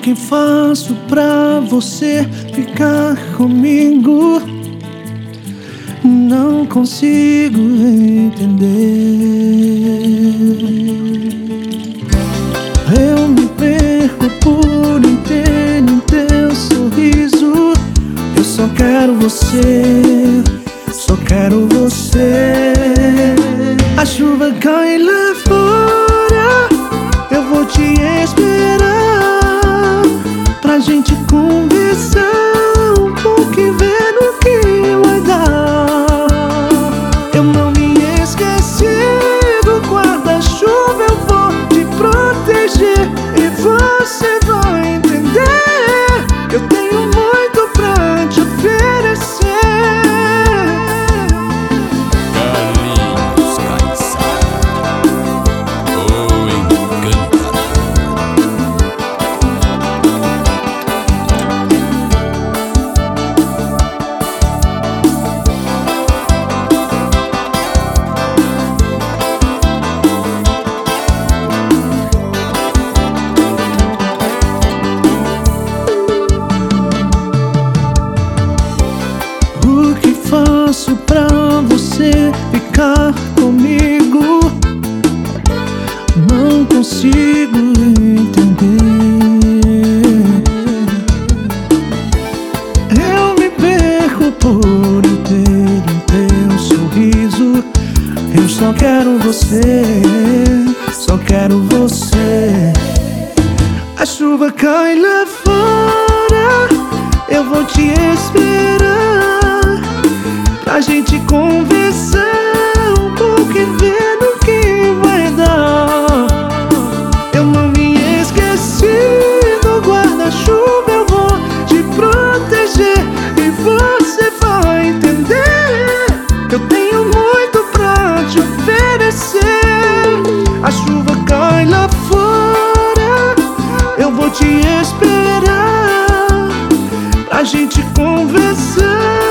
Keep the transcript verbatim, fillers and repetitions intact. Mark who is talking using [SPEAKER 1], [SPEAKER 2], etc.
[SPEAKER 1] que faço pra você ficar comigo? Não consigo entender. Eu me perco por inteiro em teu sorriso. Eu só quero você, só quero você. A chuva cai lá fora, eu vou te esperar pra gente conversar um pouco e ver no que vai dar. Eu não me esqueci do guarda-chuva, eu vou te proteger e você vai entender. Eu tenho muito pra te oferecer.
[SPEAKER 2] Carlinhos Caissara, o encantador.
[SPEAKER 1] O que faço pra você ficar comigo? Não consigo entender. Eu me perco por inteiro em teu sorriso. Eu só quero você, só quero você. A chuva cai lá fora, eu vou te esperar pra gente conversar um pouco e ver no que vai dar. Eu não me esqueci do guarda-chuva, eu vou te proteger e você vai entender. Eu tenho muito pra te oferecer. A chuva cai lá fora, eu vou te esperar pra gente conversar